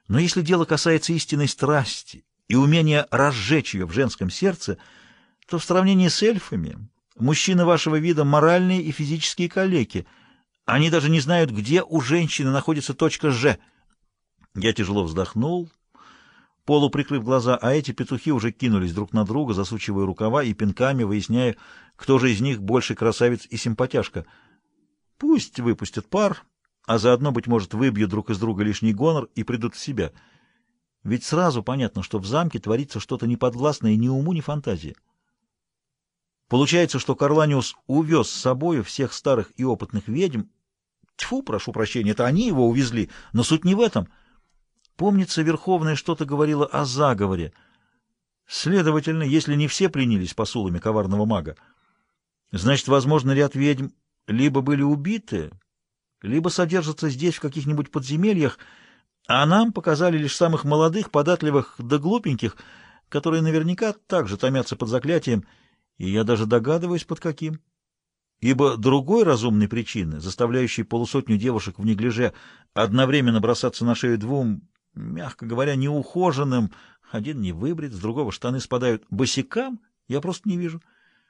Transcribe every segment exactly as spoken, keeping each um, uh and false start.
Но если дело касается истинной страсти и умения разжечь ее в женском сердце, то в сравнении с эльфами мужчины вашего вида моральные и физические калеки. Они даже не знают, где у женщины находится точка «Ж». Я тяжело вздохнул, полуприкрыв глаза, а эти петухи уже кинулись друг на друга, засучивая рукава и пинками, выясняя, кто же из них больше красавец и симпатяшка. Пусть выпустят пар, а заодно, быть может, выбьют друг из друга лишний гонор и придут в себя. Ведь сразу понятно, что в замке творится что-то неподвластное ни уму, ни фантазии. Получается, что Карланиус увез с собою всех старых и опытных ведьм. Тьфу, прошу прощения, это они его увезли, но суть не в этом. Помнится, Верховная что-то говорила о заговоре. Следовательно, если не все пленились посулами коварного мага, значит, возможно, ряд ведьм либо были убиты, либо содержатся здесь в каких-нибудь подземельях, а нам показали лишь самых молодых, податливых да глупеньких, которые наверняка также томятся под заклятием, и я даже догадываюсь, под каким. Ибо другой разумной причины, заставляющей полусотню девушек в неглиже одновременно бросаться на шею двум, мягко говоря, неухоженным, один не выбрит, с другого штаны спадают, босикам, я просто не вижу.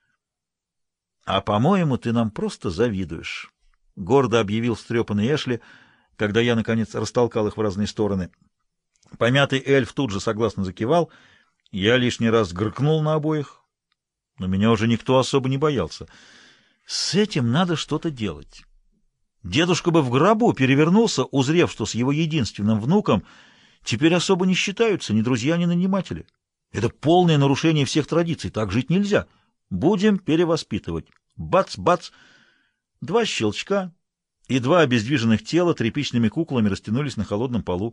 — А, по-моему, ты нам просто завидуешь, — гордо объявил встрепанный Эшли, когда я, наконец, растолкал их в разные стороны. Помятый эльф тут же согласно закивал, я лишний раз гркнул на обоих, но меня уже никто особо не боялся. С этим надо что-то делать. Дедушка бы в гробу перевернулся, узрев, что с его единственным внуком теперь особо не считаются ни друзья, ни наниматели. Это полное нарушение всех традиций, так жить нельзя. Будем перевоспитывать. Бац-бац! Два щелчка, и два обездвиженных тела тряпичными куклами растянулись на холодном полу.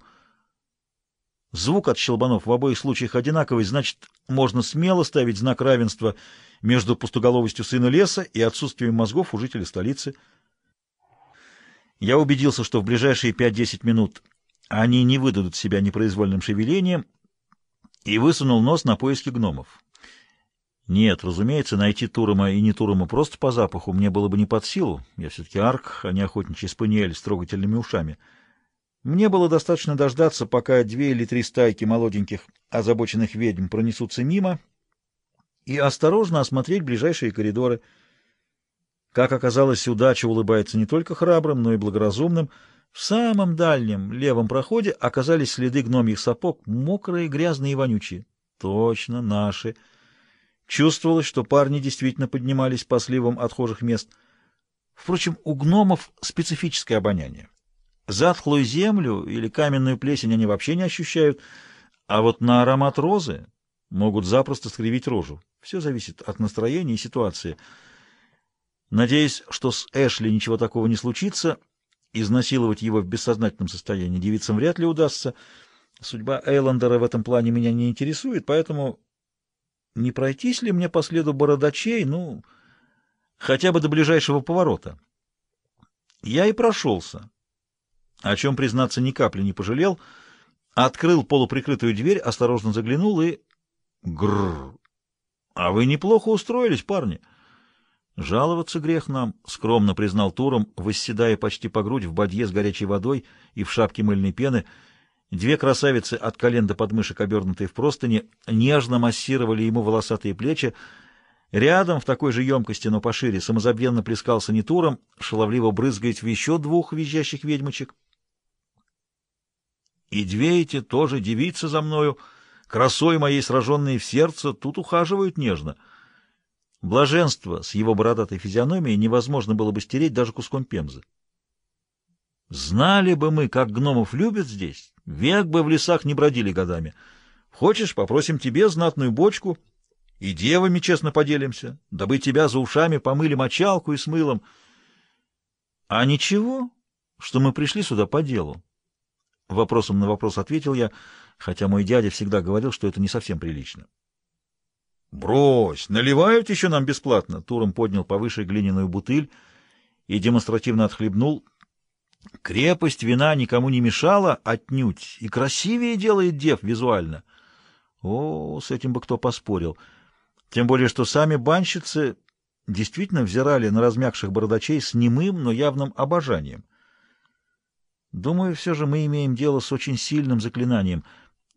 Звук от щелбанов в обоих случаях одинаковый, значит, можно смело ставить знак равенства между пустоголовостью сына леса и отсутствием мозгов у жителей столицы. Я убедился, что в ближайшие пять-десять минут они не выдадут себя непроизвольным шевелением, и высунул нос на поиски гномов. Нет, разумеется, найти Турома и не Турома просто по запаху мне было бы не под силу. Я все-таки арк, а не охотничий спаниель с трогательными ушами. Мне было достаточно дождаться, пока две или три стайки молоденьких озабоченных ведьм пронесутся мимо, и осторожно осмотреть ближайшие коридоры. Как оказалось, удача улыбается не только храбрым, но и благоразумным. В самом дальнем левом проходе оказались следы гномьих сапог, мокрые, грязные и вонючие. Точно, наши. Чувствовалось, что парни действительно поднимались по сливам отхожих мест. Впрочем, у гномов специфическое обоняние. Затхлую землю или каменную плесень они вообще не ощущают, а вот на аромат розы могут запросто скривить рожу. Все зависит от настроения и ситуации. Надеюсь, что с Эшли ничего такого не случится, изнасиловать его в бессознательном состоянии девицам вряд ли удастся. Судьба Эйландера в этом плане меня не интересует, поэтому не пройтись ли мне по следу бородачей, ну, хотя бы до ближайшего поворота. Я и прошелся, о чем, признаться, ни капли не пожалел, открыл полуприкрытую дверь, осторожно заглянул и... Грррр! А вы неплохо устроились, парни. Жаловаться грех нам, — скромно признал Туром, восседая почти по грудь в бадье с горячей водой и в шапке мыльной пены. Две красавицы от колен до подмышек, обернутые в простыни, нежно массировали ему волосатые плечи. Рядом, в такой же емкости, но пошире, самозабвенно плескался не Туром, шаловливо брызгаясь в еще двух визжащих ведьмочек. И две эти тоже девицы за мною, красой моей сраженные в сердце, тут ухаживают нежно. Блаженство с его бородатой физиономией невозможно было бы стереть даже куском пемзы. Знали бы мы, как гномов любят здесь, век бы в лесах не бродили годами. Хочешь, попросим тебе знатную бочку, и девами честно поделимся, дабы тебя за ушами помыли мочалку и с мылом. А ничего, что мы пришли сюда по делу? Вопросом на вопрос ответил я, хотя мой дядя всегда говорил, что это не совсем прилично. «Брось, наливают еще нам бесплатно!» Туром поднял повыше глиняную бутыль и демонстративно отхлебнул. «Крепость вина никому не мешала отнюдь, и красивее делает дев визуально». О, с этим бы кто поспорил. Тем более, что сами банщицы действительно взирали на размягших бородачей с немым, но явным обожанием. Думаю, все же мы имеем дело с очень сильным заклинанием.